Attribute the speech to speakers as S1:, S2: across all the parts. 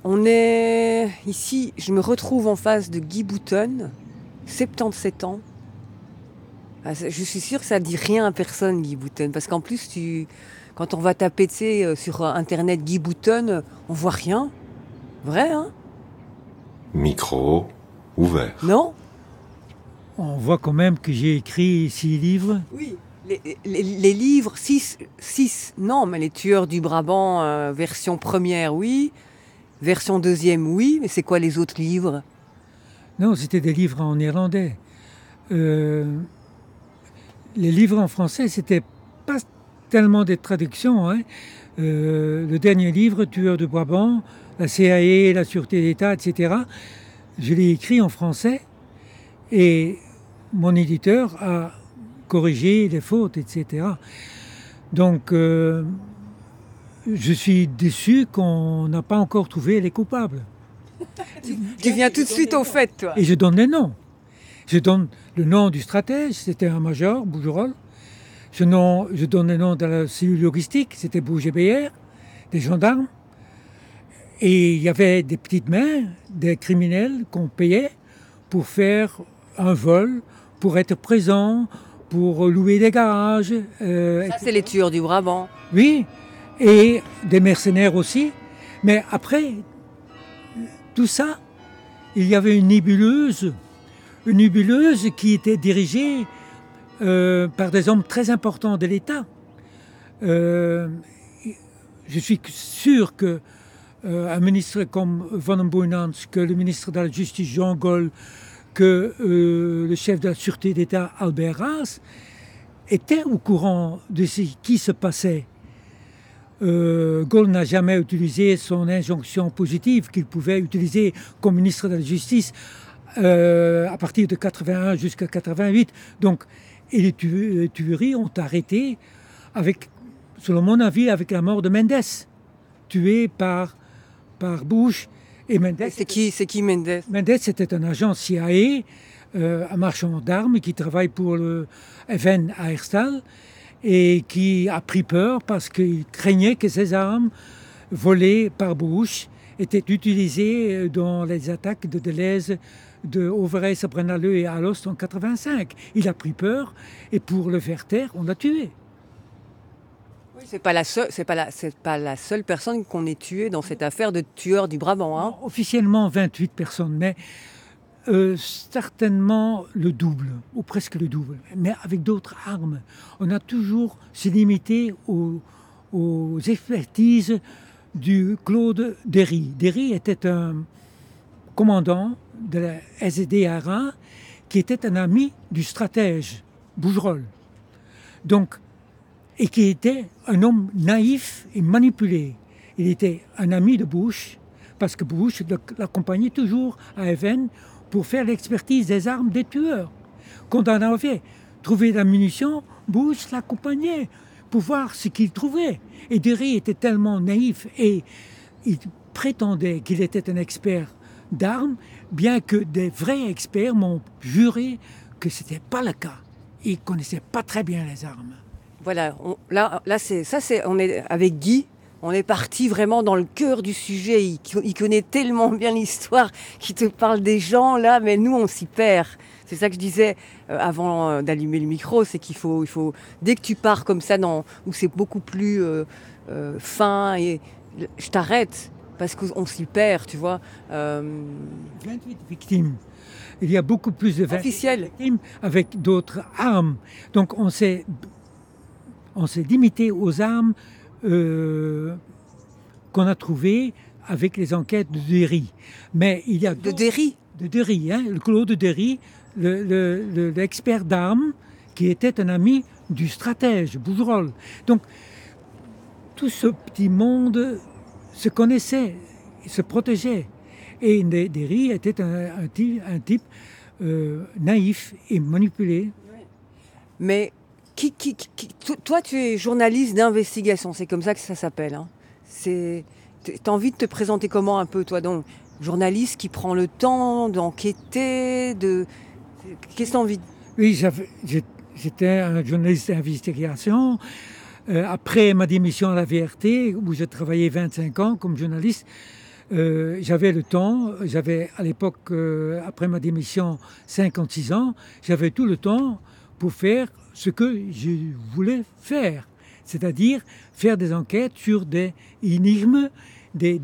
S1: On est ici, je me retrouve en face de Guy Boutonne, 77 ans. Je suis sûre que ça ne dit rien à personne, Guy Boutonne, parce qu'en plus, quand on va taper sur Internet Guy Boutonne, on voit rien. Vrai, hein?
S2: Micro ouvert.
S1: Non?
S3: On voit quand même que j'ai écrit 6 livres.
S1: Oui. Les livres, 6, non, mais Les Tueurs du Brabant, version première, oui. Version deuxième, oui, mais c'est quoi les autres livres?
S3: Non, c'était des livres en néerlandais. Les livres en français, c'était pas tellement des traductions. Hein. Le dernier livre, Tueurs du Brabant, la CIA, la Sûreté d'État, etc., je l'ai écrit en français et mon éditeur a corrigé les fautes, etc. Donc, je suis déçu qu'on n'a pas encore trouvé les coupables.
S1: Tu viens tout de suite au fait, toi.
S3: Et je donne les noms. Je donne le nom du stratège, c'était un major, Bougerolles. Je donne le nom de la cellule logistique, c'était Bourget-Beyer, des gendarmes. Et il y avait des petites mains, des criminels qu'on payait pour faire un vol, pour être présent, pour louer des garages.
S1: Ça, c'est Les Tueurs du Brabant.
S3: Oui, et des mercenaires aussi. Mais après tout ça, il y avait une nébuleuse qui était dirigée par des hommes très importants de l'État. Je suis sûr que un ministre comme Van Boynans, que le ministre de la Justice Jean Gol, que le chef de la Sûreté d'État Albert Haas étaient au courant de ce qui se passait. Gaulle n'a jamais utilisé son injonction positive qu'il pouvait utiliser comme ministre de la Justice à partir de 81 jusqu'à 88. Donc, et les tueries ont arrêté selon mon avis, avec la mort de Mendes, tué par Bush. Et Mendes.
S1: C'est qui Mendes?
S3: Mendes, c'était un agent CIA, un marchand d'armes qui travaille pour le FN à Herstal, et qui a pris peur parce qu'il craignait que ces armes volées par Bush étaient utilisées dans les attaques de Deleuze, de Overijse, Sabrina-Leu et Alost en 85. Il a pris peur et pour le faire taire, on l'a tué.
S1: Oui, c'est pas la seule personne qu'on ait tuée dans cette affaire de tueurs du Brabant. Hein.
S3: Officiellement 28 personnes, mais certainement le double, ou presque le double, mais avec d'autres armes. On a toujours se limité aux expertises du Claude Derry. Derry était un commandant de la SDRA qui était un ami du stratège Bougerolles. Donc, et qui était un homme naïf et manipulé. Il était un ami de Bush, parce que Bush l'accompagnait toujours à Even pour faire l'expertise des armes des tueurs. Quand on avait trouvé la munition, Bush l'accompagnait pour voir ce qu'il trouvait. Et Derry était tellement naïf et il prétendait qu'il était un expert d'armes, bien que des vrais experts m'ont juré que ce n'était pas le cas. Ils ne connaissaient pas très bien les armes.
S1: Voilà, on est avec Guy. On est parti vraiment dans le cœur du sujet. Il connaît tellement bien l'histoire qu'il te parle des gens là, mais nous on s'y perd. C'est ça que je disais avant d'allumer le micro, c'est qu'il faut dès que tu pars comme ça où c'est beaucoup plus fin, et je t'arrête parce qu'on s'y perd, tu vois.
S3: 28 victimes. Il y a beaucoup plus de 28 victimes avec d'autres armes. Donc on s'est limité aux armes qu'on a trouvées avec les enquêtes de Derry. Mais il y a
S1: de Derry,
S3: hein, le Claude Derry, l'expert d'armes, qui était un ami du stratège Bougerolles. Donc tout ce petit monde se connaissait, se protégeait. Et Derry était un type naïf et manipulé.
S1: Mais toi, tu es journaliste d'investigation, c'est comme ça que ça s'appelle. Hein. T'as envie de te présenter comment un peu, toi, donc journaliste qui prend le temps d'enquêter, qu'est-ce que t'as envie de...
S3: Oui, j'étais un journaliste d'investigation. Après ma démission à la VRT, où j'ai travaillé 25 ans comme journaliste, j'avais le temps, j'avais à l'époque, après ma démission, 56 ans, j'avais tout le temps pour faire ce que je voulais faire, c'est-à-dire faire des enquêtes sur des énigmes, des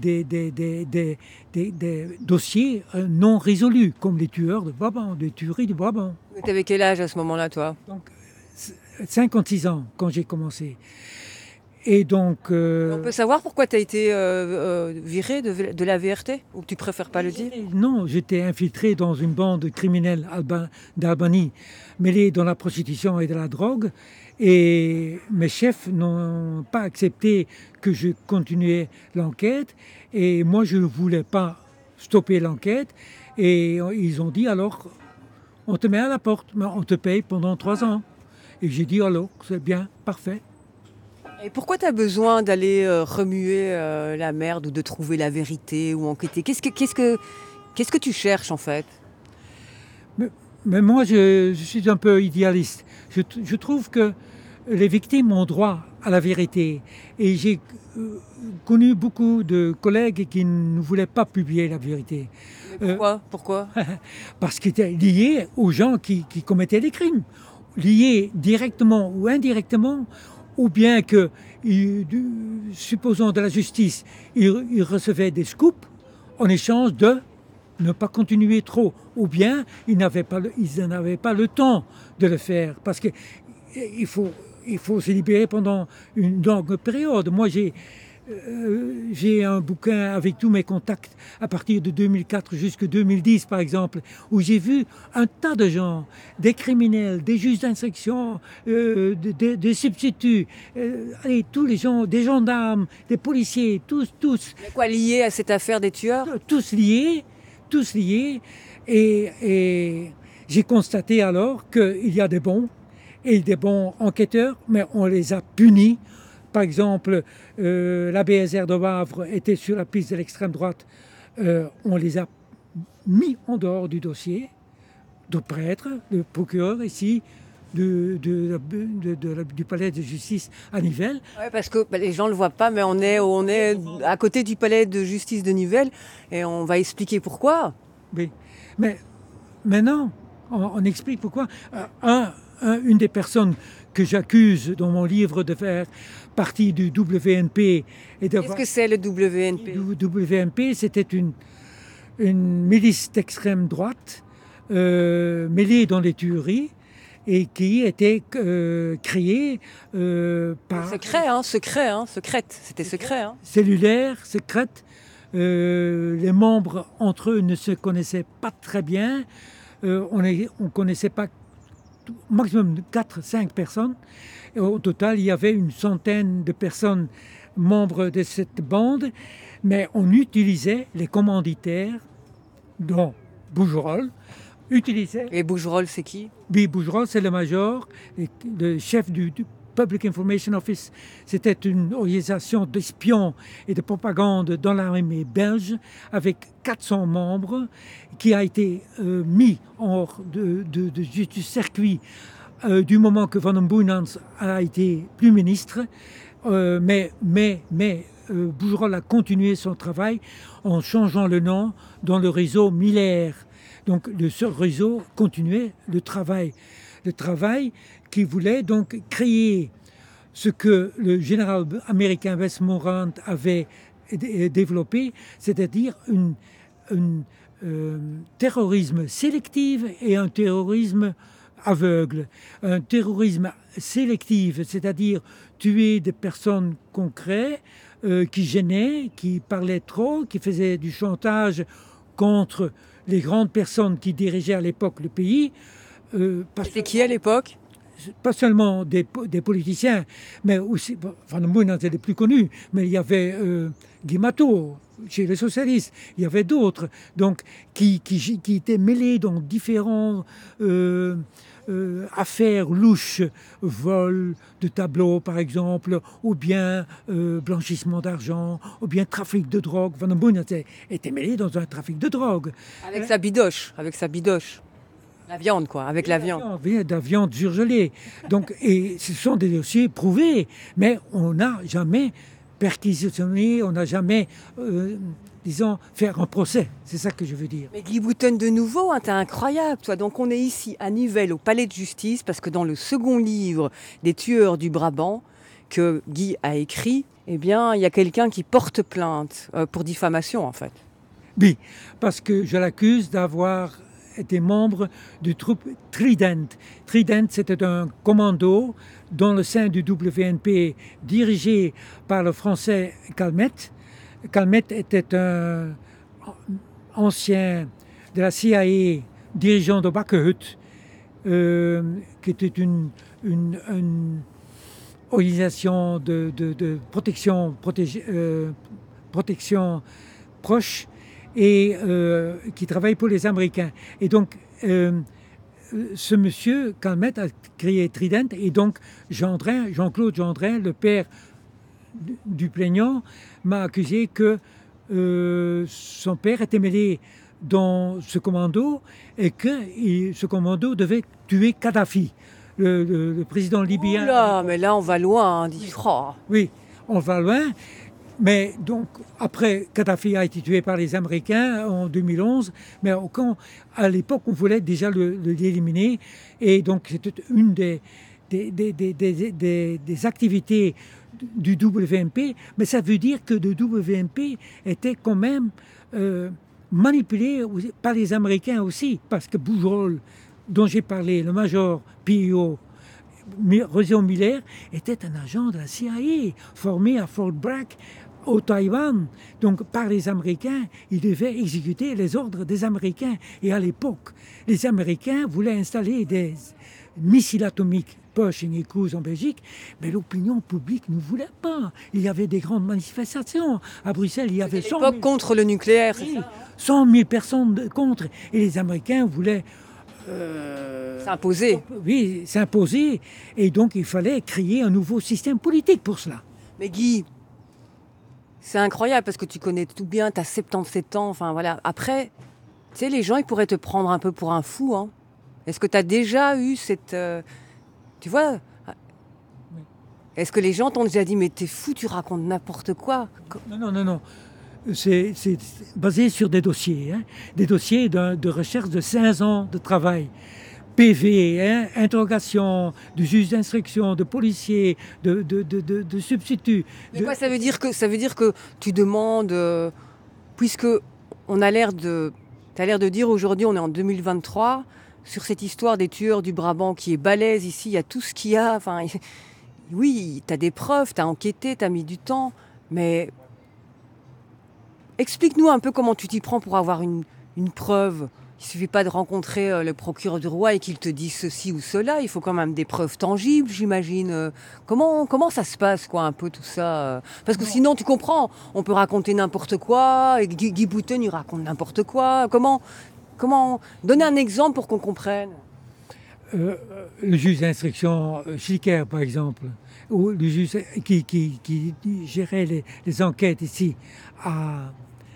S3: dossiers non résolus, comme les tueurs de Brabant, les tueries de Brabant.
S1: Tu avais quel âge à ce moment-là, toi?
S3: Donc, 56 ans quand j'ai commencé. Et donc...
S1: On peut savoir pourquoi tu as été viré de la VRT? Ou tu préfères pas le dire?
S3: Non, j'étais infiltré dans une bande criminelle d'Albanie, mêlée dans la prostitution et de la drogue. Et mes chefs n'ont pas accepté que je continuais l'enquête. Et moi, je ne voulais pas stopper l'enquête. Et ils ont dit, alors, on te met à la porte, mais on te paye pendant 3 ans. Et j'ai dit, alors, c'est bien, parfait.
S1: Et pourquoi tu as besoin d'aller remuer la merde ou de trouver la vérité ou enquêter? Qu'est-ce que tu cherches en fait?
S3: Mais moi, je suis un peu idéaliste. Je trouve que les victimes ont droit à la vérité. Et j'ai connu beaucoup de collègues qui ne voulaient pas publier la vérité.
S1: Mais pourquoi?
S3: Parce qu'ils étaient liés aux gens qui commettaient des crimes. Liés directement ou indirectement, ou bien que, supposons de la justice, ils recevaient des scoops en échange de ne pas continuer trop, ou bien ils n'avaient pas le temps de le faire, parce qu'il faut se libérer pendant une longue période. Moi, j'ai un bouquin avec tous mes contacts à partir de 2004 jusqu'à 2010, par exemple, où j'ai vu un tas de gens, des criminels, des juges d'instruction, des substituts, tous les gens, des gendarmes, des policiers, tous.
S1: Mais quoi, liés à cette affaire des tueurs?
S3: Tous liés. Et j'ai constaté alors qu'il y a des bons enquêteurs, mais on les a punis. Par exemple, la BSR de Wavre était sur la piste de l'extrême droite. On les a mis en dehors du dossier, de prêtre, de procureur ici, du palais de justice à Nivelles.
S1: Oui, parce que les gens ne le voient pas, mais on est à côté du palais de justice de Nivelles et on va expliquer pourquoi.
S3: Oui. Mais maintenant, on explique pourquoi. Une des personnes que j'accuse dans mon livre de faire partie du WNP.
S1: Qu'est-ce que c'est le WNP?
S3: Le WNP, c'était une milice d'extrême droite mêlée dans les tueries et qui était créée par...
S1: Secrète. C'était secret.
S3: Cellulaire, secrète. Les membres entre eux ne se connaissaient pas très bien. On ne connaissait pas maximum de 4-5 personnes. Et au total, il y avait une centaine de personnes membres de cette bande, mais on utilisait les commanditaires, dont Bougerolles.
S1: Et Bougerolles, c'est qui?
S3: Oui, Bougerolles, c'est le major, le chef du Public Information Office. C'était une organisation d'espions et de propagande dans l'armée belge avec 400 membres qui a été mis hors du circuit du moment que Van den Boeynants a été plus ministre. Mais Bougerolles a continué son travail en changeant le nom dans le réseau Miller. Donc ce réseau continuait le travail qui voulait donc créer ce que le général américain Westmoreland avait développé, c'est-à-dire un terrorisme sélectif et un terrorisme aveugle. Un terrorisme sélectif, c'est-à-dire tuer des personnes concrètes qui gênaient, qui parlaient trop, qui faisaient du chantage contre les grandes personnes qui dirigeaient à l'époque le pays.
S1: C'était qui à l'époque?
S3: Pas seulement des politiciens, mais aussi, Van den Boeynants était le plus connu, mais il y avait Guy Matot, chez les socialistes, il y avait d'autres, donc qui étaient mêlés dans différents affaires louches, vol de tableaux par exemple, ou bien blanchissement d'argent, ou bien trafic de drogue. Van den Boeynants était mêlé dans un trafic de drogue.
S1: Avec sa bidoche. La viande, quoi, avec la viande.
S3: De la viande surgelée. Donc, et ce sont des dossiers prouvés, mais on n'a jamais perquisitionné, on n'a jamais, disons, fait un procès. C'est ça que je veux dire.
S1: Mais Guy Bouton de nouveau, hein, t'es incroyable, toi. Donc on est ici à Nivelles, au Palais de Justice, parce que dans le second livre des tueurs du Brabant, que Guy a écrit, eh bien, il y a quelqu'un qui porte plainte pour diffamation, en fait.
S3: Oui, parce que je l'accuse d'avoir été membre du troupe Trident. Trident, c'était un commando dans le sein du WNP dirigé par le français Calmette. Calmette était un ancien de la CIA, dirigeant de Bakkerhut, qui était une organisation de protection proche et qui travaille pour les Américains. Et donc, ce monsieur Calmette a créé Trident, et donc Jean-Claude Gendrin, le père du plaignant, m'a accusé que son père était mêlé dans ce commando et que ce commando devait tuer Kadhafi, le président libyen.
S1: Oula, mais là on va loin, hein, dit. Oh.
S3: Oui, on va loin. Mais donc, après, Kadhafi a été tué par les Américains en 2011, mais à l'époque, on voulait déjà l'éliminer. Et donc, c'était une des activités du WMP. Mais ça veut dire que le WMP était quand même manipulé par les Américains aussi. Parce que Boujrol, dont j'ai parlé, le major P.O., Rosion Miller, était un agent de la CIA, formé à Fort Bragg, au Taïwan. Donc, par les Américains, il devait exécuter les ordres des Américains. Et à l'époque, les Américains voulaient installer des missiles atomiques Pershing et Cruise en Belgique, mais l'opinion publique ne voulait pas. Il y avait des grandes manifestations. À Bruxelles, il y avait
S1: 100 000... contre le nucléaire, c'est ça, hein.
S3: 100 000 personnes contre. Et les Américains voulaient...
S1: s'imposer.
S3: Oui, s'imposer. Et donc, il fallait créer un nouveau système politique pour cela.
S1: Mais Guy, c'est incroyable parce que tu connais tout bien, tu as 77 ans, enfin voilà. Après, tu sais, les gens, ils pourraient te prendre un peu pour un fou, hein. Est-ce que tu as déjà eu cette... tu vois, oui. Est-ce que les gens t'ont déjà dit, mais t'es fou, tu racontes n'importe quoi?
S3: Non. C'est basé sur des dossiers, hein. Des dossiers de recherche de 5 ans de travail. PV, hein, interrogation du juge d'instruction, de policiers, de substituts.
S1: Mais quoi, ça veut dire que tu demandes, puisque on a l'air de... T'as l'air de dire aujourd'hui, on est en 2023, sur cette histoire des tueurs du Brabant qui est balèze ici, il y a tout ce qu'il y a. Enfin, oui, t'as des preuves, t'as enquêté, t'as mis du temps, mais... Explique-nous un peu comment tu t'y prends pour avoir une preuve. Il ne suffit pas de rencontrer le procureur du roi et qu'il te dise ceci ou cela. Il faut quand même des preuves tangibles, j'imagine. Comment ça se passe, quoi, un peu tout ça? Parce que sinon, tu comprends, on peut raconter n'importe quoi. Et Guy Bouton, il raconte n'importe quoi. Comment donner un exemple pour qu'on comprenne.
S3: Le juge d'instruction Schlicker, par exemple, ou le juge qui gérait les enquêtes ici à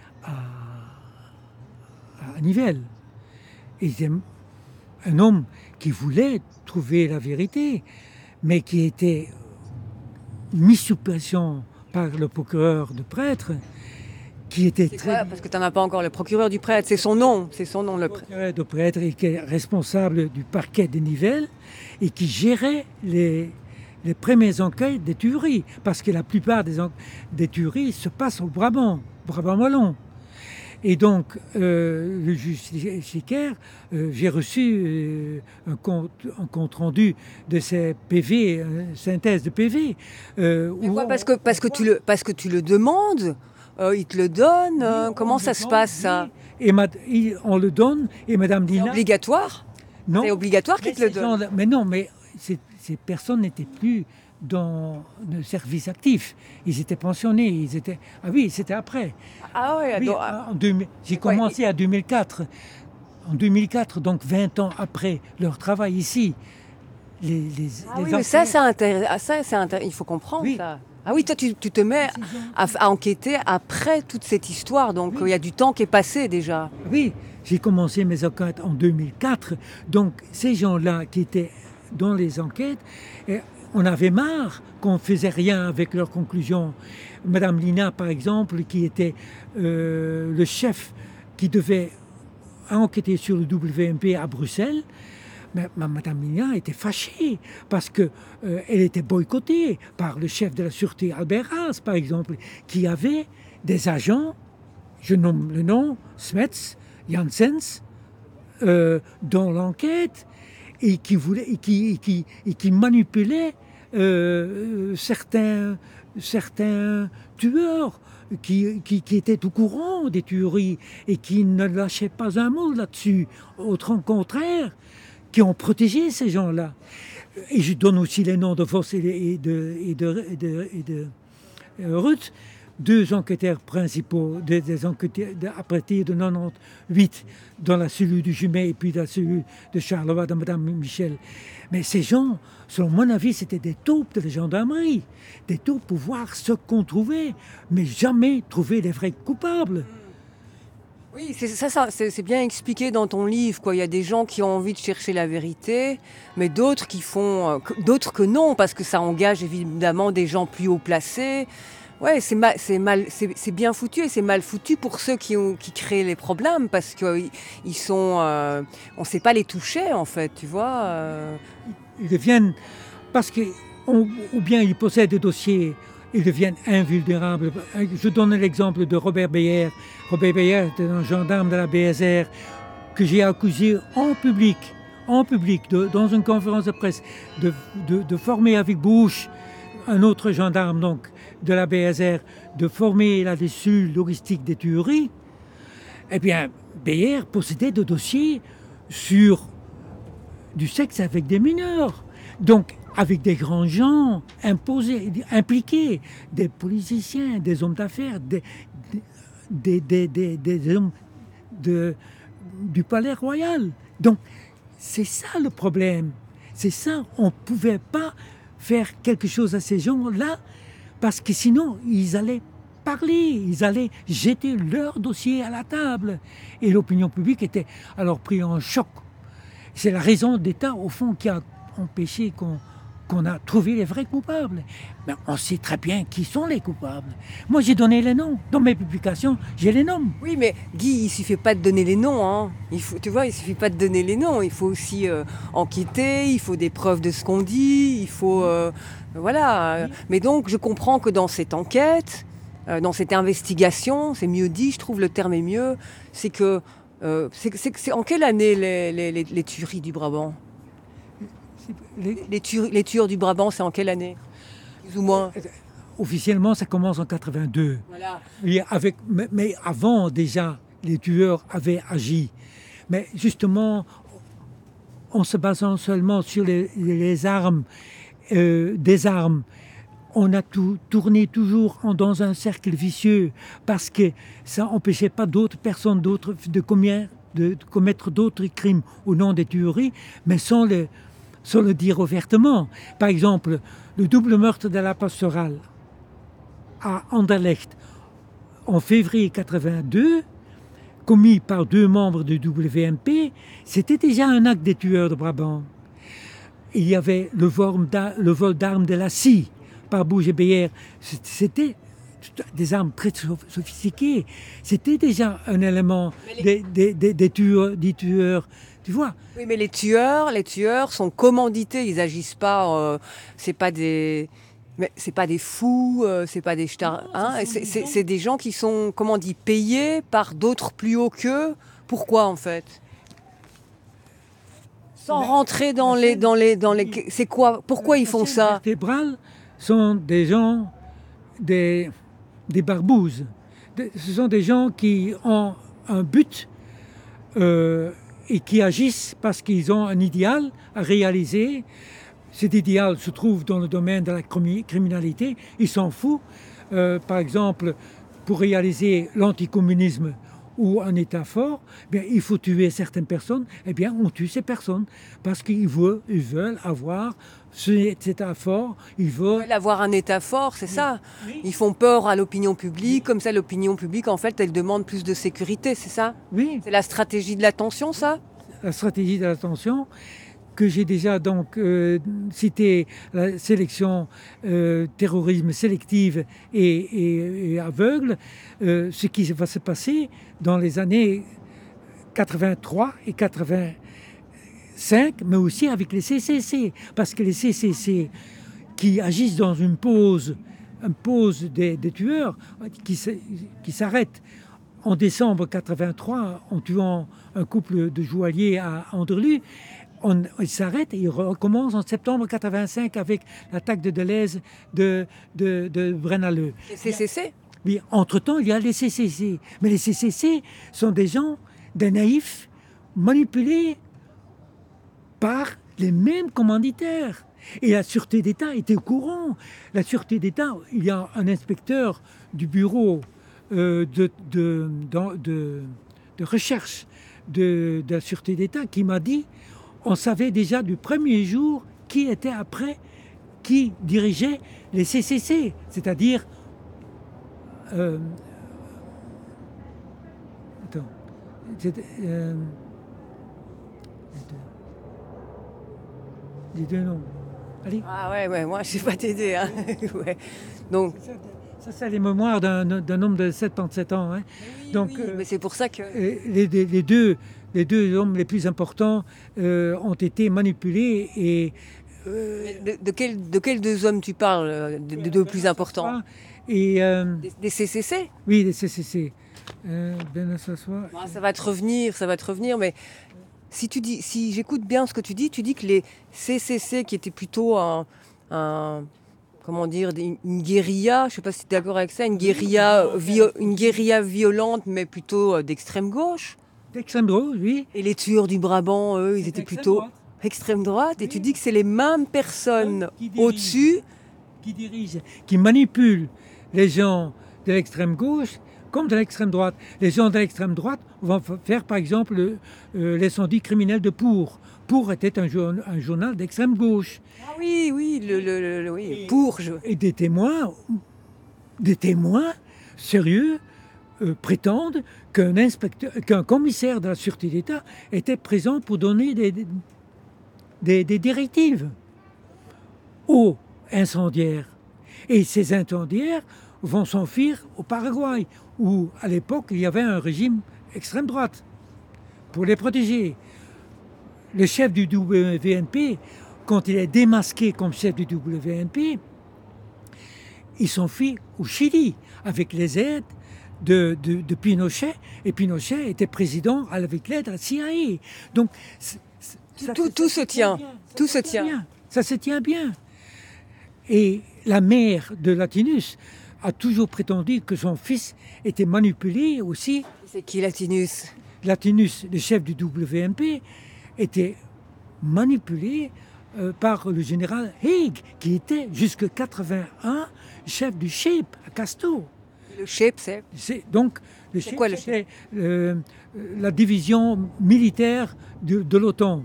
S3: Nivelles. Il était un homme qui voulait trouver la vérité, mais qui était mis sous pression par le procureur de prêtre, qui était
S1: parce que tu n'en as pas encore, le procureur du prêtre, c'est son nom, le
S3: procureur de prêtre, et qui est responsable du parquet de Nivelles, et qui gérait les premières enquêtes des tueries, parce que la plupart des tueries se passent au Brabant wallon. Et donc, le juge Schlicker, j'ai reçu un compte rendu de ces PV, synthèse de PV.
S1: Parce que tu le demandes, il te le donne. Oui, comment ça se passe, ça?
S3: Et on le donne, et Madame Dina...
S1: C'est obligatoire?
S3: Non.
S1: C'est obligatoire qu'il te le donne?
S3: Mais non, mais ces personnes n'étaient plus dans le service actif. Ils étaient pensionnés. Ah oui, c'était après.
S1: Ah ouais,
S3: oui, j'ai commencé en 2004. En 2004, donc 20 ans après leur travail ici.
S1: Oui, mais ça, c'est intéressant. Il faut comprendre, oui. Ça. Ah oui, toi, tu te mets à enquêter après toute cette histoire. Donc, il y a du temps qui est passé déjà.
S3: Oui, j'ai commencé mes enquêtes en 2004. Donc, ces gens-là qui étaient dans les enquêtes on avait marre qu'on ne faisait rien avec leurs conclusions. Madame Lina, par exemple, qui était le chef qui devait enquêter sur le WMP à Bruxelles, mais Madame Lina était fâchée parce qu'elle était boycottée par le chef de la sûreté, Albert Haas, par exemple, qui avait des agents, je nomme le nom, Smets, Janssens, dans l'enquête, et qui manipulait certains tueurs qui étaient au courant des tueries et qui ne lâchaient pas un mot là-dessus. Au contraire, qui ont protégé ces gens-là. Et je donne aussi les noms de Voss et de Ruth, deux enquêteurs principaux, des enquêteurs à partir de 98 dans la cellule du Jumet et puis dans la cellule de Charleroi de Madame Michel. Mais ces gens, selon mon avis, c'était des taupes de la gendarmerie, des taupes pour voir ce qu'on trouvait, mais jamais trouver les vrais coupables.
S1: Oui, c'est bien expliqué dans ton livre, quoi. Il y a des gens qui ont envie de chercher la vérité, mais d'autres d'autres que non, parce que ça engage évidemment des gens plus haut placés. Ouais, c'est bien foutu et c'est mal foutu pour ceux qui créent les problèmes, parce qu'ils sont, on sait pas les toucher en fait, tu vois.
S3: Ils deviennent, parce que ou bien ils possèdent des dossiers. Ils deviennent invulnérables. Je donne l'exemple de Robert Beyer. Robert Beyer était un gendarme de la BSR que j'ai accusé en public, dans une conférence de presse, de former avec Bush, un autre gendarme donc de la BSR, de former la cellule logistique des tueries. Eh bien, Beyer possédait des dossiers sur du sexe avec des mineurs. Donc, avec des grands gens impliqués, des politiciens, des hommes d'affaires, des hommes du palais royal. Donc, c'est ça le problème. C'est ça, on ne pouvait pas faire quelque chose à ces gens-là, parce que sinon, ils allaient parler, ils allaient jeter leur dossier à la table. Et l'opinion publique était alors prise en choc. C'est la raison d'État, au fond, qui a empêché qu'on a trouvé les vrais coupables. Mais on sait très bien qui sont les coupables. Moi, j'ai donné les noms. Dans mes publications, j'ai les noms.
S1: Oui, mais Guy, il ne suffit pas de donner les noms. Hein. Tu vois, il ne suffit pas de donner les noms. Il faut aussi enquêter, il faut des preuves de ce qu'on dit, il faut... voilà. Mais donc, je comprends que dans cette enquête, dans cette investigation, c'est mieux dit, je trouve le terme est mieux, c'est que... c'est en quelle année les tueries du Brabant ? Les tueurs du Brabant, c'est en quelle année ? Plus ou moins.
S3: Officiellement, ça commence en 82.
S1: Voilà.
S3: Mais avant, déjà, les tueurs avaient agi. Mais justement, en se basant seulement sur les armes, des armes, on a tourné toujours dans un cercle vicieux, parce que ça n'empêchait pas d'autres personnes de commettre d'autres crimes au nom des tueries, mais sans le dire ouvertement. Par exemple, le double meurtre de la pastorale à Anderlecht en février 82, commis par 2 membres du WMP, c'était déjà un acte des tueurs de Brabant. Il y avait le vol d'armes de la scie par Bush et Beyer. C'était des armes très sophistiquées. C'était déjà un élément des tueurs. Tu vois ?
S1: Oui, mais les tueurs sont commandités. Ils agissent pas. C'est pas des fous. C'est pas des stars. Hein, c'est des gens qui sont, comment on dit, payés par d'autres plus hauts qu'eux. Pourquoi en fait ? Sans rentrer dans les. C'est quoi ? Pourquoi ils font ça ?
S3: Les vertébrales sont des gens, des barbouzes. Ce sont des gens qui ont un but. Et qui agissent parce qu'ils ont un idéal à réaliser. Cet idéal se trouve dans le domaine de la criminalité. Ils s'en foutent. Par exemple, pour réaliser l'anticommunisme ou un État fort, bien, il faut tuer certaines personnes. Eh bien, on tue ces personnes parce qu'ils veulent avoir cet État fort. Ils veulent
S1: avoir un État fort, c'est ça.
S3: Oui.
S1: Ils font peur à l'opinion publique. Comme ça, l'opinion publique, en fait, elle demande plus de sécurité, c'est ça ?
S3: Oui.
S1: C'est la stratégie de l'attention, ça ?
S3: La stratégie de l'attention. que j'ai déjà donc cité, la sélection terrorisme sélective et aveugle, ce qui va se passer dans les années 83 et 85, mais aussi avec les CCC, parce que les CCC qui agissent dans une pause des tueurs, qui s'arrêtent en décembre 83 en tuant un couple de joailliers à Anderlues. Ils s'arrêtent et ils recommencent en septembre 85 avec l'attaque de Deleuze de Braine-l'Alleud.
S1: Les CCC?
S3: Oui, entre-temps, il y a les CCC. Mais les CCC sont des gens, des naïfs, manipulés par les mêmes commanditaires. Et la Sûreté d'État était au courant. La Sûreté d'État, il y a un inspecteur du bureau de recherche de la Sûreté d'État qui m'a dit on savait déjà du premier jour qui dirigeait les CCC, c'est-à-dire les deux noms. Allez.
S1: Ah ouais, moi je ne sais pas t'aider. Hein. Ouais. Donc,
S3: ça, c'est les mémoires d'un homme de 77 ans. Hein.
S1: oui,
S3: donc,
S1: oui, mais c'est pour ça que...
S3: Les deux hommes les plus importants ont été manipulés et...
S1: De quels deux hommes tu parles, des deux plus importants?
S3: Et,
S1: des CCC?
S3: Oui, des CCC.
S1: Ça va te revenir, mais si j'écoute bien ce que tu dis que les CCC qui étaient plutôt comment dire, une guérilla, je ne sais pas si tu es d'accord avec ça, une guérilla violente, mais plutôt d'extrême gauche.
S3: D'extrême droite, oui.
S1: Et les tueurs du Brabant, eux, ils étaient plutôt extrême droite. Oui. Et tu dis que c'est les mêmes personnes au-dessus
S3: qui dirigent, qui manipulent les gens de l'extrême gauche comme de l'extrême droite. Les gens de l'extrême droite vont faire, par exemple, l'incendie criminel de Pour. Pour était un journal d'extrême gauche.
S1: Ah oui, oui, Pour.
S3: Et des témoins sérieux prétendent qu'un commissaire de la Sûreté d'État était présent pour donner des directives aux incendiaires. Et ces incendiaires vont s'enfuir au Paraguay, où à l'époque il y avait un régime extrême droite pour les protéger. Le chef du WVNP, quand il est démasqué comme chef du WVNP, il s'enfuit au Chili avec les aides de Pinochet, et Pinochet était président avec l'aide de la CIA. Donc
S1: tout se tient.
S3: Ça se tient bien. Et la mère de Latinus a toujours prétendu que son fils était manipulé aussi.
S1: C'est qui Latinus?
S3: Latinus, le chef du WNP, était manipulé par le général Haig, qui était jusqu'en 81 chef du SHAPE à Casto.
S1: Le SHAPE,
S3: donc le SHAPE, c'est la division militaire de l'OTAN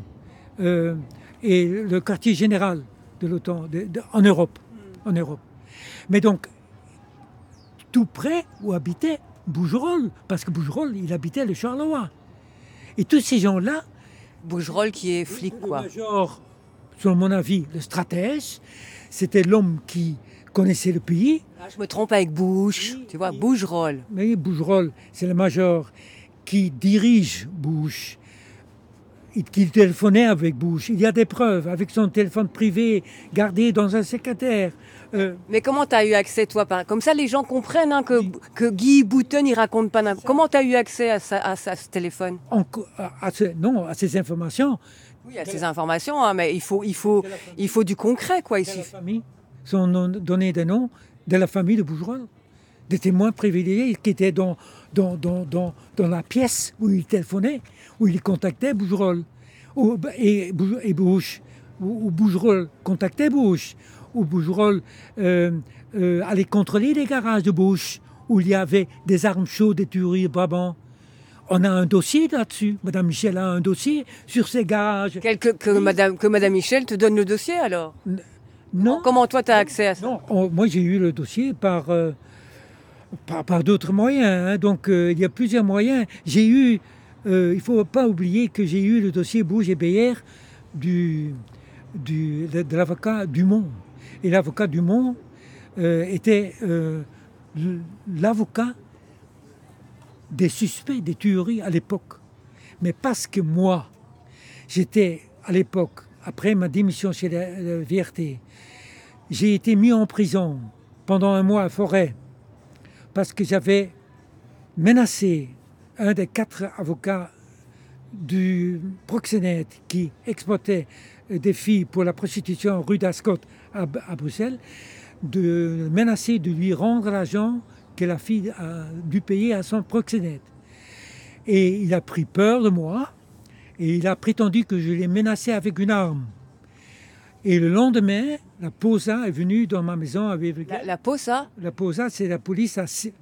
S3: et le quartier général de l'OTAN en Europe. Mais donc, tout près où habitait Bougerolles, parce que Bougerolles, il habitait le Charleroi. Et tous ces gens-là...
S1: Bougerolles qui est flic, quoi.
S3: Le major, selon mon avis, le stratège, c'était l'homme qui connaissait le pays.
S1: Ah, je me trompe avec Bush, tu vois, Bougerolles.
S3: Mais Bougerolles, c'est le major qui dirige Bush, qui téléphonait avec Bush. Il y a des preuves, avec son téléphone privé gardé dans un secrétaire.
S1: Mais comment tu as eu accès, toi? Comme ça, les gens comprennent que Guy Bouton, il raconte pas n'importe. Comment tu as eu accès à ce téléphone?
S3: À ces informations.
S1: Oui, à ces informations, hein, mais il faut du concret, quoi, ici.
S3: La famille sont donnés des noms de la famille de Bougerolles, des témoins privilégiés qui étaient dans la pièce où il téléphonait, où il contactait Bougerolles. Et Bush, où Bougerolles contactait Bush, où Bougerolles allait contrôler les garages de Bush, où il y avait des armes chaudes, des tueries Brabant. On a un dossier là-dessus. Madame Michel a un dossier sur ces garages.
S1: Que Madame Michel te donne le dossier, alors?
S3: Non.
S1: Comment toi, tu as accès à ça?
S3: Non, moi, j'ai eu le dossier par d'autres moyens. Hein. Donc, il y a plusieurs moyens. Il ne faut pas oublier que j'ai eu le dossier Bush et Beyer de l'avocat Dumont. Et l'avocat Dumont était l'avocat des suspects des tueries à l'époque. Mais parce que moi, j'étais à l'époque, après ma démission chez la VRT, j'ai été mis en prison pendant un mois à Forêt parce que j'avais menacé un des 4 avocats du proxénète qui exploitait des filles pour la prostitution rue d'Ascot à Bruxelles, de menacer de lui rendre l'argent que la fille a dû payer à son proxénète. Et il a pris peur de moi et il a prétendu que je l'ai menacé avec une arme. Et le lendemain, la POSA est venue dans ma maison avec...
S1: La POSA ?
S3: La POSA, c'est la police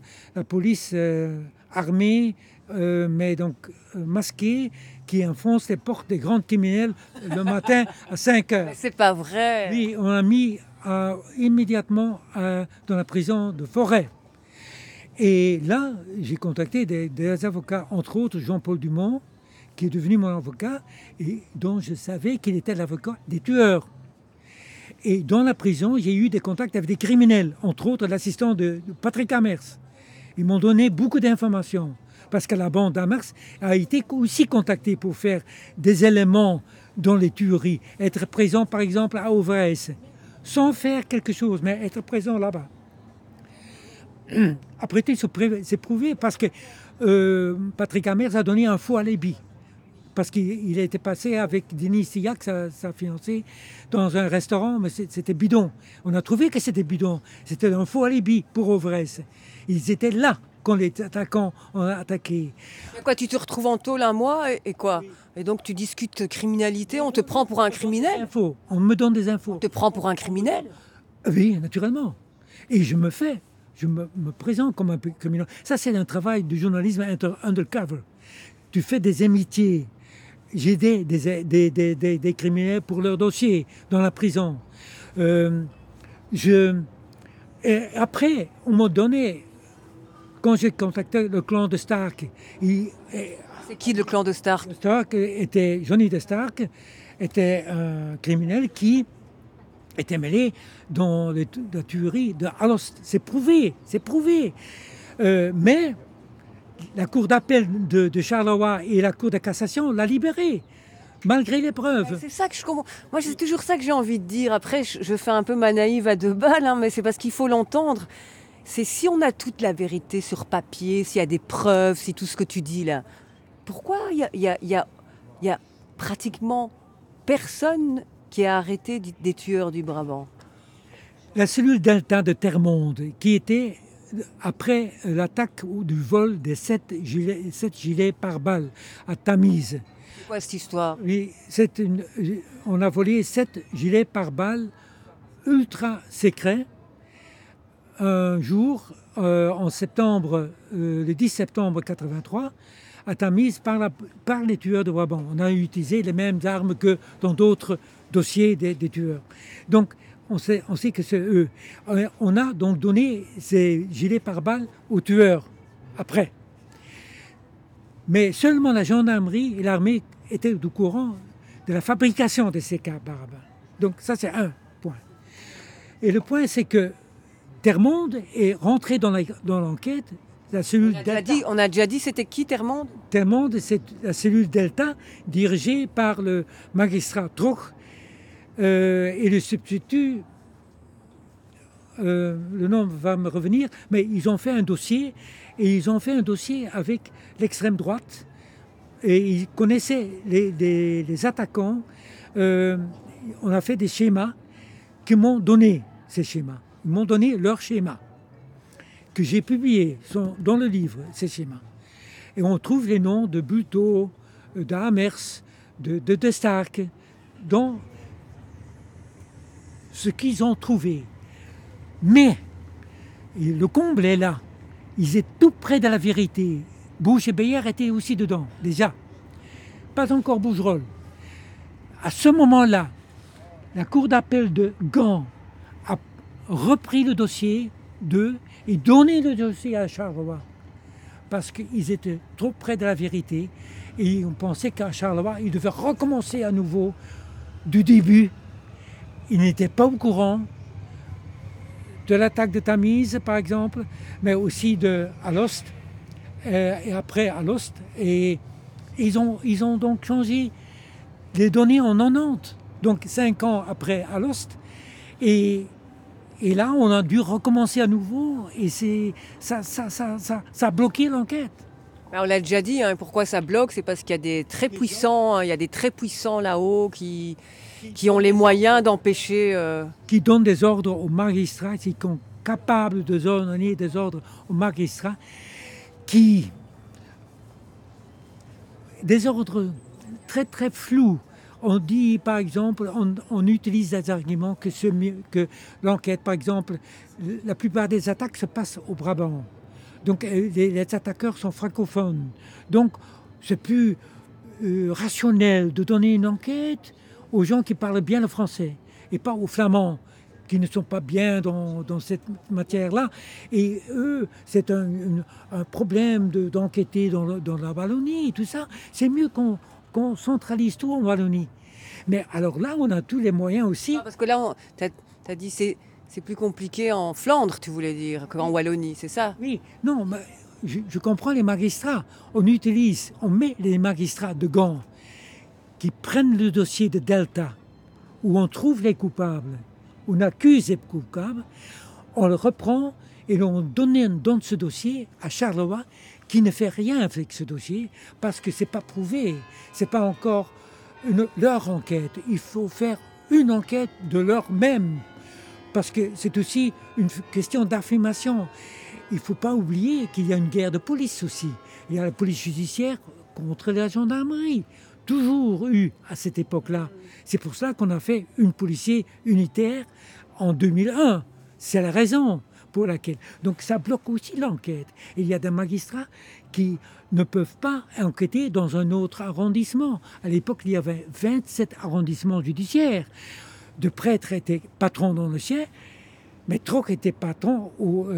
S3: armée, mais donc masquée, qui enfonce les portes des grands criminels le matin à 5 heures.
S1: Mais c'est pas vrai.
S3: Oui, on l'a mis immédiatement dans la prison de Forêt. Et là, j'ai contacté des avocats, entre autres Jean-Paul Dumont, qui est devenu mon avocat, et dont je savais qu'il était l'avocat des tueurs. Et dans la prison, j'ai eu des contacts avec des criminels, entre autres l'assistant de Patrick Amers. Ils m'ont donné beaucoup d'informations, parce que la bande Amers a été aussi contactée pour faire des éléments dans les tueries, être présent par exemple à Auvresse, sans faire quelque chose, mais être présent là-bas. Après tout, c'est prouvé parce que Patrick Amers a donné un faux alibi. Parce qu'il était passé avec Denis Sillac, sa fiancée, dans un restaurant, mais c'était bidon. On a trouvé que c'était bidon. C'était un faux alibi pour Auvresse. Ils étaient là quand les attaquants ont attaqué.
S1: Mais quoi, tu te retrouves en tôle un mois et quoi ? Et donc tu discutes criminalité, on te prend pour un criminel ?
S3: On me donne des infos.
S1: On te prend pour un criminel ?
S3: Oui, naturellement. Et je me présente comme un criminel. Ça, c'est un travail de journalisme undercover. Tu fais des amitiés. J'ai des criminels pour leur dossier dans la prison. Et après, on m'a donné, quand j'ai contacté le clan de Stark.
S1: C'est qui le clan de Stark ?
S3: Johnny de Stark était un criminel qui était mêlé dans la tuerie de Alost. C'est prouvé. Mais la cour d'appel de Charleroi et la cour de cassation l'a libéré, malgré les preuves.
S1: C'est ça que je comprends. Moi, c'est toujours ça que j'ai envie de dire. Après, je fais un peu ma naïve à 2 balles, mais c'est parce qu'il faut l'entendre. C'est si on a toute la vérité sur papier, s'il y a des preuves, si tout ce que tu dis là, pourquoi il y a pratiquement personne qui a arrêté des tueurs du Brabant ?
S3: La cellule Delta de Termonde, qui était après l'attaque du vol des 7 gilets pare-balles à Tamise.
S1: C'est quoi cette histoire ?
S3: Oui, on a volé 7 gilets pare-balles ultra secrets un jour en septembre, le 10 septembre 83, à Tamise par les tueurs de Brabant. On a utilisé les mêmes armes que dans d'autres dossiers des tueurs. Donc, on sait que c'est eux. On a donc donné ces gilets pare-balles aux tueurs, après. Mais seulement la gendarmerie et l'armée étaient au courant de la fabrication de ces pare-balles. Donc ça, c'est un point. Et le point, c'est que Termonde est rentré dans l'enquête, la cellule Delta.
S1: On a déjà dit, c'était qui Termonde ?
S3: Termonde, c'est la cellule Delta, dirigée par le magistrat Troch, et le substitut, le nom va me revenir, mais ils ont fait un dossier, et ils ont fait un dossier avec l'extrême droite, et ils connaissaient les attaquants. On a fait des schémas qui m'ont donné ces schémas. Ils m'ont donné leurs schémas, que j'ai publiés dans le livre, ces schémas. Et on trouve les noms de Buteau, d'Amers, de Stark, dans ce qu'ils ont trouvé. Mais le comble est là. Ils étaient tout près de la vérité. Bouche et Beyer étaient aussi dedans, déjà. Pas encore Bougerolles. À ce moment-là, la cour d'appel de Gand a repris le dossier d'eux et donné le dossier à Charleroi. Parce qu'ils étaient trop près de la vérité et on pensait qu'à Charleroi, ils devaient recommencer à nouveau du début. Ils n'étaient pas au courant de l'attaque de Tamise, par exemple, mais aussi de Alost, et après Alost. Et ils ont donc changé les données en 90, donc 5 ans après Alost. Et là, on a dû recommencer à nouveau, et ça a bloqué l'enquête.
S1: Ben, on l'a déjà dit, hein, pourquoi ça bloque, c'est parce qu'il y a des très puissants, il y a des très puissants là-haut qui ont les moyens d'empêcher...
S3: Qui donnent des ordres aux magistrats, qui sont capables de donner des ordres aux magistrats, des ordres très très flous. On dit, par exemple, on utilise des arguments que l'enquête, par exemple, la plupart des attaques se passent au Brabant. Donc les attaqueurs sont francophones. Donc c'est plus rationnel de donner une enquête aux gens qui parlent bien le français et pas aux Flamands qui ne sont pas bien dans cette matière-là. Et eux, c'est un problème d'enquêter dans la Wallonie et tout ça. C'est mieux qu'on centralise tout en Wallonie. Mais alors là, on a tous les moyens aussi.
S1: Ah, parce que là, t'as dit c'est plus compliqué en Flandre, tu voulais dire, qu'en Wallonie, c'est ça?
S3: Oui, non, mais je comprends les magistrats. On met les magistrats de Gand qui prennent le dossier de Delta, où on trouve les coupables, on accuse les coupables, on le reprend et on donne ce dossier à Charleroi, qui ne fait rien avec ce dossier, parce que c'est pas prouvé, c'est pas encore leur enquête. Il faut faire une enquête de leur même, parce que c'est aussi une question d'affirmation. Il ne faut pas oublier qu'il y a une guerre de police aussi. Il y a la police judiciaire contre la gendarmerie, toujours eu à cette époque-là. C'est pour ça qu'on a fait une policier unitaire en 2001. C'est la raison pour laquelle. Donc ça bloque aussi l'enquête. Il y a des magistrats qui ne peuvent pas enquêter dans un autre arrondissement. À l'époque, il y avait 27 arrondissements judiciaires. De prêtres étaient patrons dans le sien, mais Troc était patron,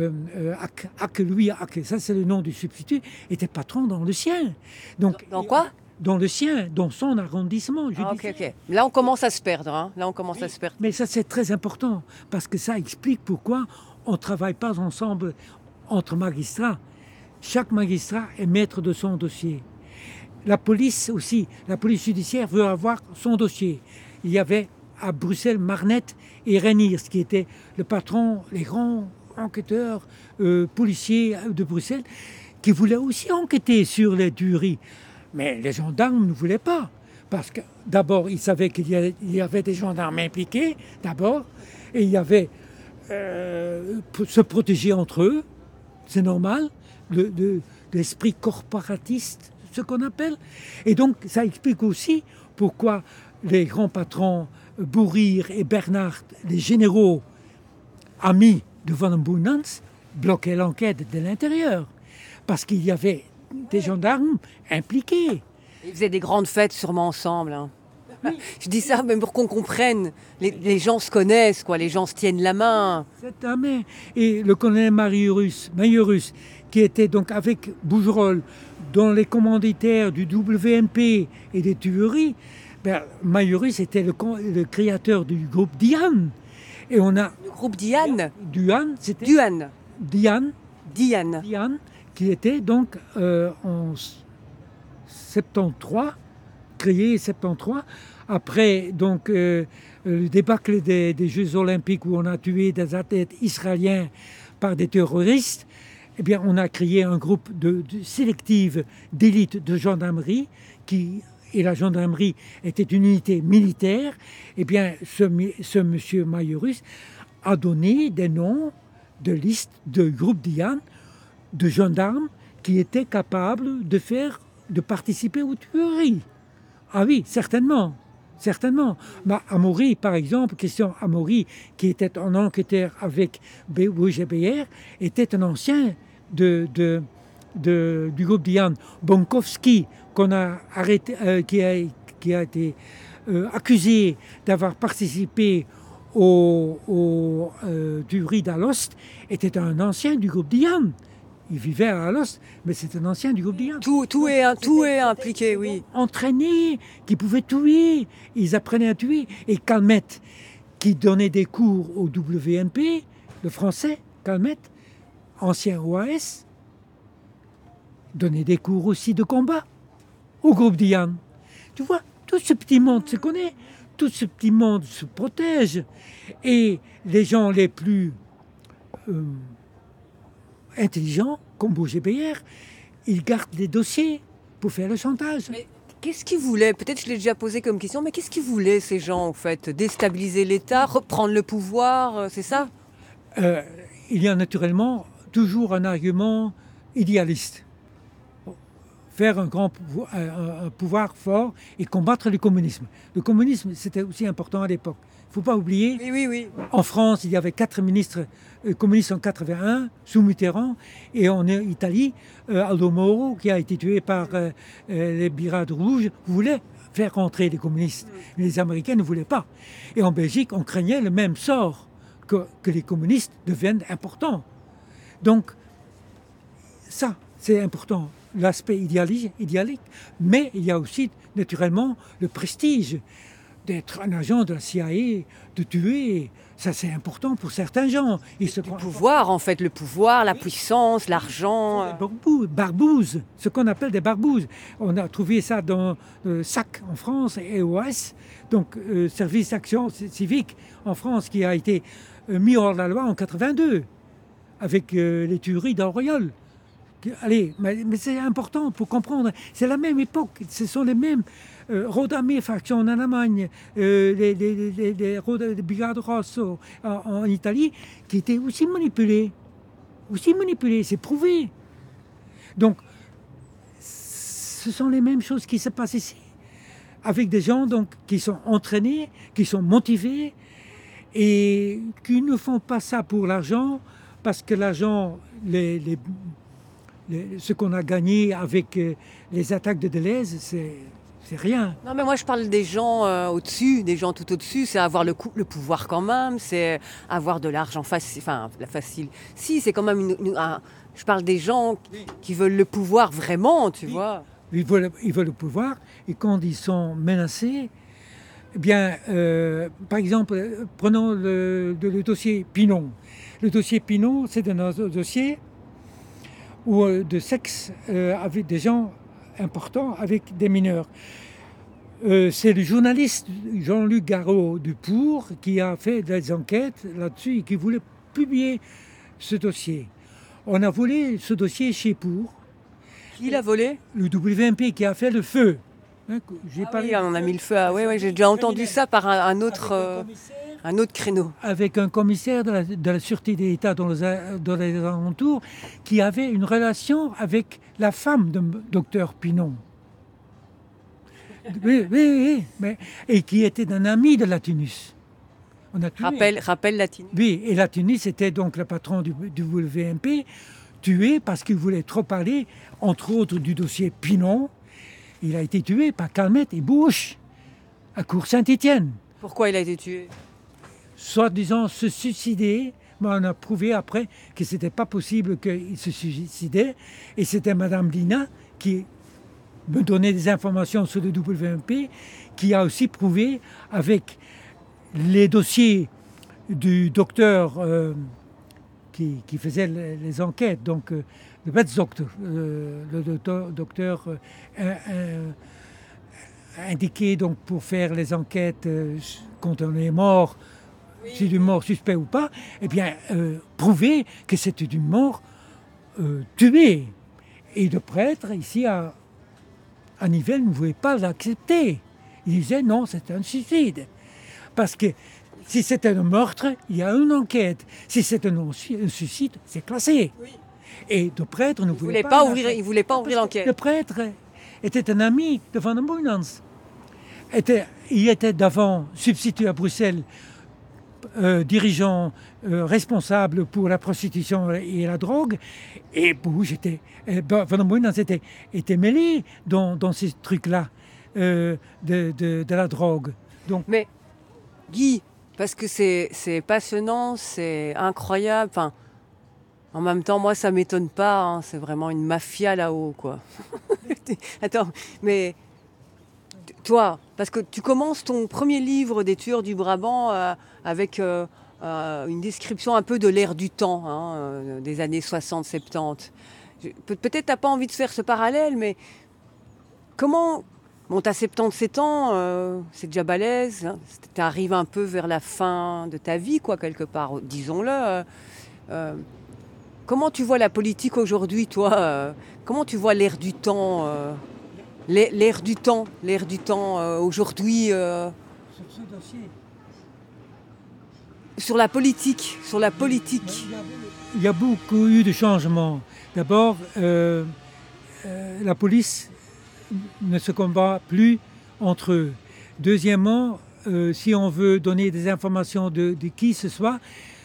S3: Louis Hack, ça c'est le nom du substitut, était patron dans le sien. Donc,
S1: dans quoi?
S3: Dans le sien, dans son arrondissement judiciaire.
S1: Ah, ok. Là, on commence à se perdre. Hein. Là, on commence à se perdre.
S3: Mais ça, c'est très important, parce que ça explique pourquoi on ne travaille pas ensemble entre magistrats. Chaque magistrat est maître de son dossier. La police aussi, la police judiciaire veut avoir son dossier. Il y avait à Bruxelles Marnette et Reniers, qui étaient le patron, les grands enquêteurs policiers de Bruxelles, qui voulaient aussi enquêter sur les tueries. Mais les gendarmes ne voulaient pas, parce que d'abord, ils savaient qu'il y avait des gendarmes impliqués, d'abord, et il y avait se protéger entre eux, c'est normal, l'esprit corporatiste, ce qu'on appelle. Et donc, ça explique aussi pourquoi les grands patrons, Bourrir et Bernard, les généraux amis de Van Boenans, bloquaient l'enquête de l'intérieur, parce qu'il y avait des gendarmes impliqués.
S1: Ils faisaient des grandes fêtes sûrement ensemble. Hein. Oui. Je dis ça même pour qu'on comprenne. Les gens se connaissent, quoi. Les gens se tiennent la main.
S3: C'est la main. Et le colonel Mayorus, qui était donc avec Bougerolles dans les commanditaires du WNP et des tueries, Mayorus était le créateur du groupe Diane. Et on a...
S1: Le groupe Diane?
S3: C'était... Diane, qui était donc en 73, créé en 73, après donc, le débâcle des Jeux Olympiques où on a tué des athlètes israéliens par des terroristes. Eh bien, on a créé un groupe de sélective d'élite de gendarmerie et la gendarmerie était une unité militaire. Eh bien, ce monsieur Mayorus a donné des noms de listes de groupes Diane, de gendarmes qui étaient capables de participer aux tueries. Ah oui, certainement. Amaury, par exemple, Christian Amaury, qui était un enquêteur avec BGBR, était un ancien du groupe Diane. Bonkowski, qu'on a arrêté, qui a été accusé d'avoir participé aux tueries d'Alost, était un ancien du groupe Diane. il vivait à Alost, mais c'est un ancien du groupe Diane.
S1: Tout est impliqué, oui.
S3: Entraînés, qui pouvaient tuer. Ils apprenaient à tuer. Et Calmette, qui donnait des cours au WNP, le français, Calmette, ancien OAS, donnait des cours aussi de combat au groupe Diane. Tu vois, tout ce petit monde se connaît, tout ce petit monde se protège. Et les gens les plus intelligents, comme Bourget-Beyer, ils gardent les dossiers pour faire le chantage.
S1: Mais qu'est-ce qu'ils voulaient? Peut-être je l'ai déjà posé comme question, mais qu'est-ce qu'ils voulaient ces gens en fait? Déstabiliser l'État, reprendre le pouvoir, c'est ça?
S3: Il y a naturellement toujours un argument idéaliste. Faire un pouvoir fort et combattre le communisme. Le communisme, c'était aussi important à l'époque. Il ne faut pas oublier,
S1: Oui.
S3: en France, il y avait 4 ministres communistes en 81, sous Mitterrand, et en Italie, Aldo Moro, qui a été tué par les Brigades Rouges, voulait faire rentrer les communistes. Mais les Américains ne voulaient pas. Et en Belgique, on craignait le même sort, que les communistes deviennent importants. Donc, ça, c'est important. L'aspect idéalique, mais il y a aussi naturellement le prestige d'être un agent de la CIA, de tuer. Ça, c'est important pour certains gens.
S1: Le pouvoir, en fait, le pouvoir, la puissance, l'argent.
S3: Barbouzes, ce qu'on appelle des barbouzes. On a trouvé ça dans SAC en France et OAS, donc Service d'action civique en France, qui a été mis hors de la loi en 82, avec les tueries d'Auriol. Allez, mais c'est important pour comprendre. C'est la même époque. Ce sont les mêmes Rotarmee-factions en Allemagne, les Brigades Rosso en Italie, qui étaient aussi manipulées. C'est prouvé. Donc, ce sont les mêmes choses qui se passent ici. Avec des gens donc, qui sont entraînés, qui sont motivés, et qui ne font pas ça pour l'argent, parce que l'argent, ce qu'on a gagné avec les attaques de Deleuze, c'est rien.
S1: Non, mais moi je parle des gens au-dessus, des gens tout au-dessus. C'est avoir le pouvoir quand même, c'est avoir de l'argent facile. Si, c'est quand même je parle des gens qui veulent le pouvoir vraiment, tu vois.
S3: Ils veulent le pouvoir, et quand ils sont menacés, eh bien, par exemple, prenons le dossier Pinon. Le dossier Pinon, c'est un dossier de sexe avec des gens importants, avec des mineurs. C'est le journaliste Jean-Luc Garot du Pour qui a fait des enquêtes là-dessus et qui voulait publier ce dossier. On a volé ce dossier chez Pour.
S1: Qui l'a volé?
S3: Le WMP qui a fait le feu.
S1: Oui, on a mis le feu. Oui, j'ai déjà entendu ça par un autre créneau.
S3: Avec un commissaire de la Sûreté de l'État dans les alentours qui avait une relation avec la femme de docteur Pinon. Oui, et qui était un ami de Latinus.
S1: Rappelle Latinus.
S3: Oui, et Latinus était donc le patron du WMP, tué parce qu'il voulait trop parler, entre autres, du dossier Pinon. Il a été tué par Calmette et Bush à Cour-Saint-Étienne.
S1: Pourquoi il a été tué?
S3: Soi-disant se suicider, mais on a prouvé après que ce n'était pas possible qu'il se suicidait. Et c'était Madame Lina qui me donnait des informations sur le WMP, qui a aussi prouvé avec les dossiers du docteur qui faisait les enquêtes, donc le Wetzdokter, le docteur indiqué donc, pour faire les enquêtes quand on est mort, si c'est une mort suspect ou pas, eh bien, prouver que c'était une mort tuée. Et le prêtre, ici à Nivelles, ne voulait pas l'accepter. Il disait non, c'est un suicide. Parce que si c'est un meurtre, il y a une enquête. Si c'est un suicide, c'est classé. Oui. Et le prêtre ne voulait pas ouvrir.
S1: Il ne voulait pas ouvrir l'enquête.
S3: Le prêtre était un ami de Van den Boeynants. Il était d'avant substitut à Bruxelles, dirigeant responsable pour la prostitution et la drogue. Et Bush Van den Boeynants était mêlé dans ces trucs-là de la drogue. Donc,
S1: mais Guy, parce que c'est passionnant, c'est incroyable. Enfin, En même temps, moi, ça m'étonne pas, hein, c'est vraiment une mafia là-haut, quoi. Attends, mais toi, parce que tu commences ton premier livre des tueurs du Brabant avec une description un peu de l'ère du temps, hein, des années 60-70. Peut-être t'as pas envie de faire ce parallèle, mais comment... Bon, t'as 77 ans, c'est déjà balèze, hein, t'arrives un peu vers la fin de ta vie, quoi, quelque part, disons-le. Euh, Comment tu vois la politique aujourd'hui, toi comment tu vois l'ère du temps l'ère du temps aujourd'hui
S3: Sur ce dossier,
S1: sur la politique, sur la politique.
S3: il y a beaucoup eu de changements. D'abord, la police ne se combat plus entre eux. Deuxièmement, si on veut donner des informations de qui ce soit,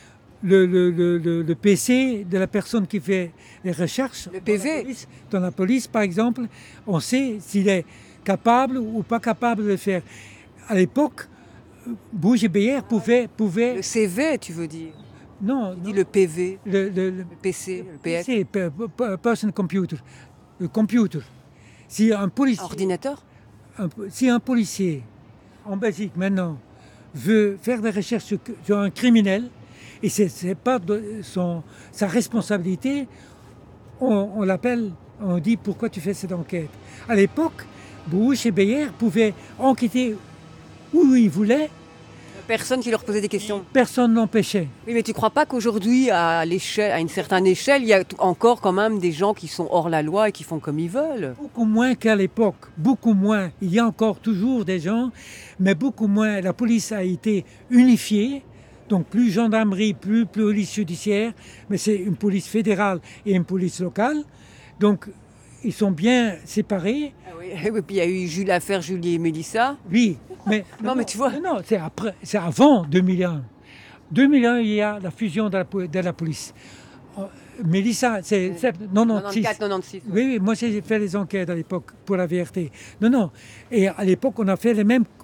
S3: le PC de la personne qui fait les recherches,
S1: Le PV.
S3: dans la police par exemple, on sait s'il est capable ou pas capable de le faire. À l'époque, Bouge et Beyer pouvaient
S1: Le CV, tu veux dire.
S3: non,
S1: Tu dis le PV,
S3: le
S1: le PC, le PS.
S3: PC, person computer, le computer. Si un policier,
S1: Ordinateur.
S3: si un policier en Belgique maintenant veut faire des recherches sur un criminel, et c'est pas sa responsabilité, on l'appelle, on dit pourquoi tu fais cette enquête. À l'époque, Bouch et Beyer pouvaient enquêter où ils voulaient,
S1: Personne qui leur posait des questions.
S3: personne n'empêchait.
S1: Oui, mais tu crois pas qu'aujourd'hui, à une certaine échelle, il y a encore quand même des gens qui sont hors la loi et qui font comme ils veulent?
S3: Beaucoup moins qu'à l'époque, beaucoup moins. Il y a encore toujours des gens, mais beaucoup moins. La police a été unifiée, donc plus gendarmerie, plus police judiciaire, mais c'est une police fédérale et une police locale. Donc ils sont bien séparés.
S1: Ah oui, et puis il y a eu l'affaire Julie et Mélissa.
S3: Oui, mais
S1: Non, mais tu vois.
S3: Non, c'est après, c'est avant 2001. 2001, il y a la fusion de la police. Mélissa, c'est 96.
S1: 94-96.
S3: Oui, oui, moi j'ai fait les enquêtes à l'époque pour la VRT. Non. Et à l'époque, on a fait les mêmes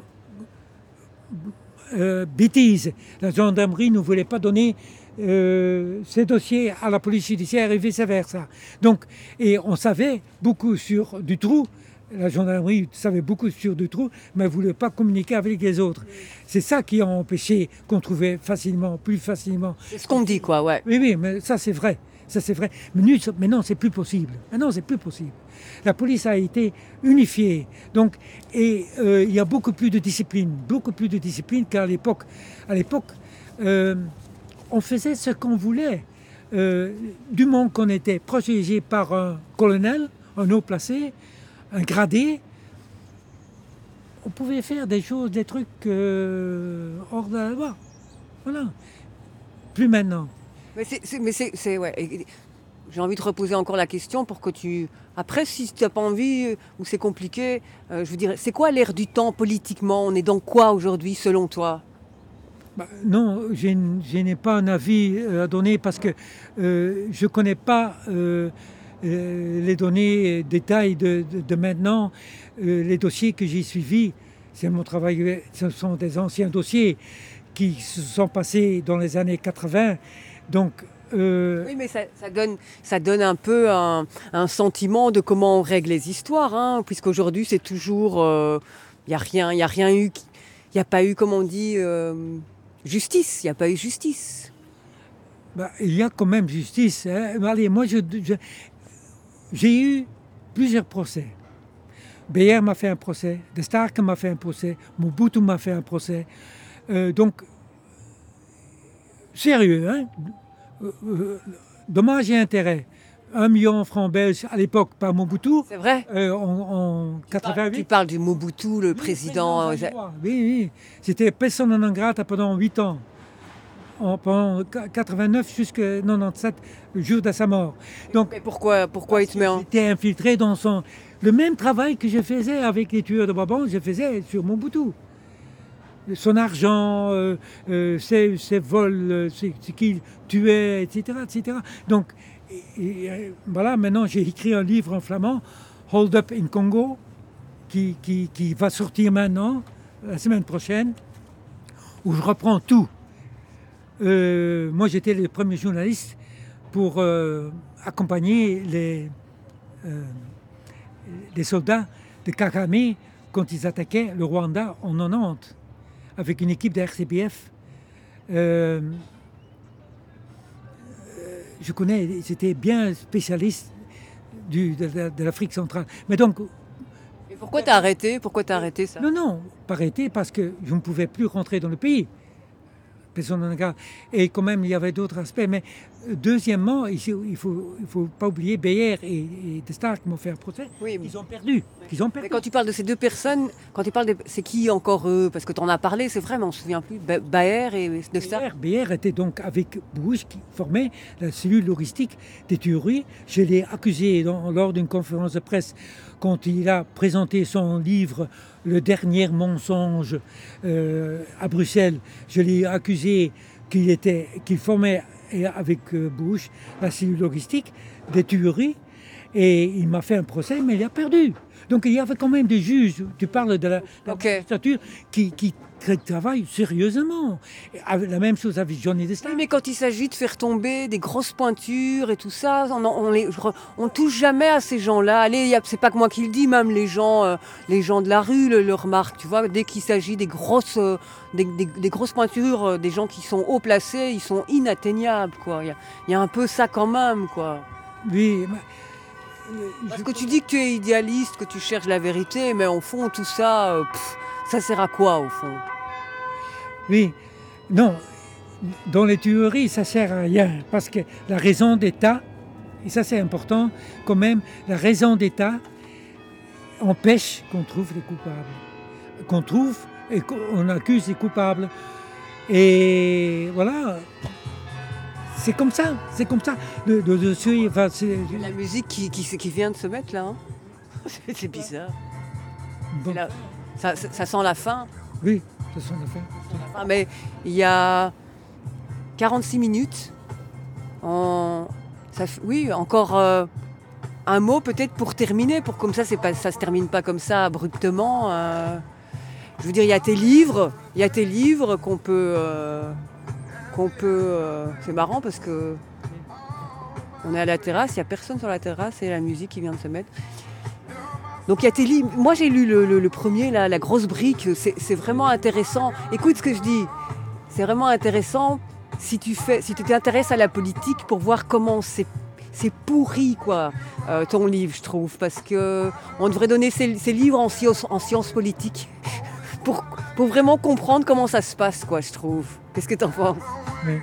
S3: bêtises. La gendarmerie ne voulait pas donner ces dossiers à la police judiciaire et vice-versa. Donc, et on savait beaucoup sur Dutroux. La gendarmerie savait beaucoup sur Dutroux, mais ne voulait pas communiquer avec les autres. C'est ça qui a empêché qu'on trouvait plus facilement.
S1: C'est ce qu'on dit, quoi, ouais.
S3: Oui, mais ça c'est vrai. Ça c'est vrai. Mais non, c'est plus possible. Maintenant, c'est plus possible. La police a été unifiée. Donc, et il y a beaucoup plus de discipline qu'à l'époque. À l'époque, on faisait ce qu'on voulait. Du moment qu'on était protégé par un colonel, un haut placé, un gradé, on pouvait faire des choses, des trucs hors de la loi. Voilà. Plus maintenant.
S1: Ouais. J'ai envie de reposer encore la question pour que tu... Après, si tu n'as pas envie ou c'est compliqué, je veux dire, c'est quoi l'ère du temps politiquement? On est dans quoi aujourd'hui, selon toi?
S3: Non, je n'ai pas un avis à donner parce que je ne connais pas les données, détails de maintenant. Les dossiers que j'ai suivis, c'est mon travail, ce sont des anciens dossiers qui se sont passés dans les années 80. Donc,
S1: oui, mais ça donne un peu un sentiment de comment on règle les histoires, hein, puisqu'aujourd'hui, c'est toujours... Il n'y a rien eu... Il n'y a pas eu, comme on dit, justice. Il n'y a pas eu justice.
S3: Il y a quand même justice. Hein. Allez, moi, j'ai eu plusieurs procès. Beyer m'a fait un procès, De Stark m'a fait un procès, Mobutu m'a fait un procès. Donc, sérieux, hein? Dommages et intérêts. 1 million de francs belges à l'époque par Mobutu.
S1: C'est vrai?
S3: En 88.
S1: Tu parles du Mobutu, le président.
S3: Oui. C'était persona non grata pendant 8 ans. Pendant 89 jusqu'à 97, le jour de sa mort. Donc,
S1: mais pourquoi il te met en...
S3: J'étais infiltré dans le même travail que je faisais avec les tueurs de Brabant, je faisais sur Mobutu. Son argent, ses vols, ce qu'il tuait, etc. Donc, voilà, maintenant j'ai écrit un livre en flamand, Hold Up in Congo, qui va sortir maintenant, la semaine prochaine, où je reprends tout. Moi, j'étais le premier journaliste pour accompagner les soldats de Kagame quand ils attaquaient le Rwanda en 90 avec une équipe de RCBF. Je connais, c'était bien spécialiste de l'Afrique centrale. Mais donc,
S1: Et pourquoi t'as arrêté? Pourquoi t'as arrêté ça?
S3: non, pas arrêté parce que je ne pouvais plus rentrer dans le pays. Personne n'en a garde. Et quand même, il y avait d'autres aspects. Mais deuxièmement, il faut pas oublier Beyer et De Star qui m'ont fait un procès.
S1: Oui,
S3: Ils ont perdu.
S1: mais quand tu parles de ces deux personnes, c'est qui encore eux? Parce que tu en as parlé, c'est vrai, mais on ne se souvient plus. Baer et De Star.
S3: Beyer était donc avec Bush qui formait la cellule logistique des tueries. Je l'ai accusé lors d'une conférence de presse quand il a présenté son livre Le dernier mensonge à Bruxelles. Je l'ai accusé qu'il formait avec Bush la cellule logistique des tueries et il m'a fait un procès, mais il a perdu. Donc il y avait quand même des juges, tu parles de la magistrature, qui travaillent sérieusement. La même chose avec Johnny Destin.
S1: Oui, mais quand il s'agit de faire tomber des grosses pointures et tout ça, on touche jamais à ces gens-là. Allez, c'est pas que moi qui le dis, même les gens de la rue le remarquent. Tu vois, dès qu'il s'agit des grosses pointures, des gens qui sont haut placés, ils sont inatteignables, quoi. Il y a un peu ça quand même, quoi.
S3: Oui.
S1: Parce que tu dis que tu es idéaliste, que tu cherches la vérité, mais au fond, tout ça, ça sert à quoi, au fond?
S3: Oui, non, dans les tueries, ça sert à rien, parce que la raison d'État, et ça c'est important quand même, la raison d'État empêche qu'on trouve les coupables, qu'on trouve et qu'on accuse les coupables. Et voilà. C'est comme ça.
S1: La musique qui vient de se mettre là, hein. C'est bizarre.
S3: Bon.
S1: Ça sent la fin.
S3: Oui, ça sent la fin.
S1: Mais il y a 46 minutes. Oui, encore un mot peut-être pour terminer, pour comme ça, ça se termine pas comme ça abruptement. Je veux dire, il y a tes livres qu'on peut. C'est marrant parce que on est à la terrasse, il n'y a personne sur la terrasse et la musique qui vient de se mettre. Donc il y a tes livres. Moi j'ai lu le premier, là, La grosse brique, c'est vraiment intéressant. Écoute ce que je dis, c'est vraiment intéressant si tu t'intéresses à la politique pour voir comment c'est pourri, quoi, ton livre, je trouve, parce que on devrait donner ces livres en sciences politiques pour vraiment comprendre comment ça se passe, quoi, je trouve. Qu'est-ce que t'en penses?
S3: Mais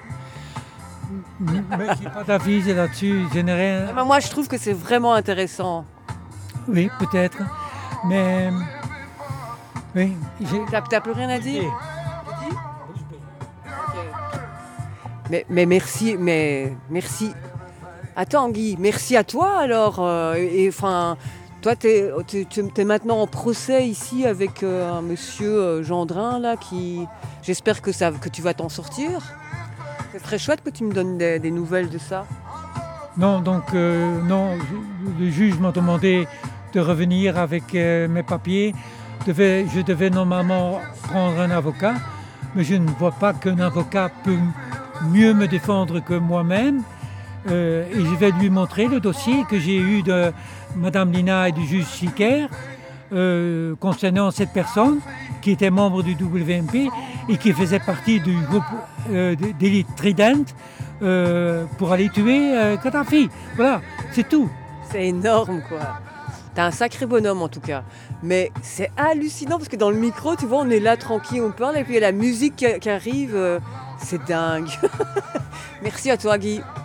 S3: j'ai pas d'avis là-dessus, je n'ai rien.
S1: Moi, je trouve que c'est vraiment intéressant.
S3: Oui, peut-être, mais oui.
S1: T'as plus rien à dire? Mais merci. Attends, Guy, merci à toi alors. Toi, t'es maintenant en procès ici avec un monsieur Gendrin là qui. J'espère que tu vas t'en sortir. C'est très chouette que tu me donnes des nouvelles de ça.
S3: Non, donc non, le juge m'a demandé de revenir avec mes papiers. Je devais normalement prendre un avocat, mais je ne vois pas qu'un avocat peut mieux me défendre que moi-même. Et je vais lui montrer le dossier que j'ai eu de Madame Lina et du juge Sicker concernant cette personne qui était membre du WMP et qui faisait partie du groupe d'élite Trident pour aller tuer Kadhafi. Voilà, c'est tout.
S1: C'est énorme, quoi. T'as un sacré bonhomme en tout cas. Mais c'est hallucinant parce que dans le micro, tu vois, on est là tranquille, on parle et puis il y a la musique qui arrive. C'est dingue. Merci à toi, Guy.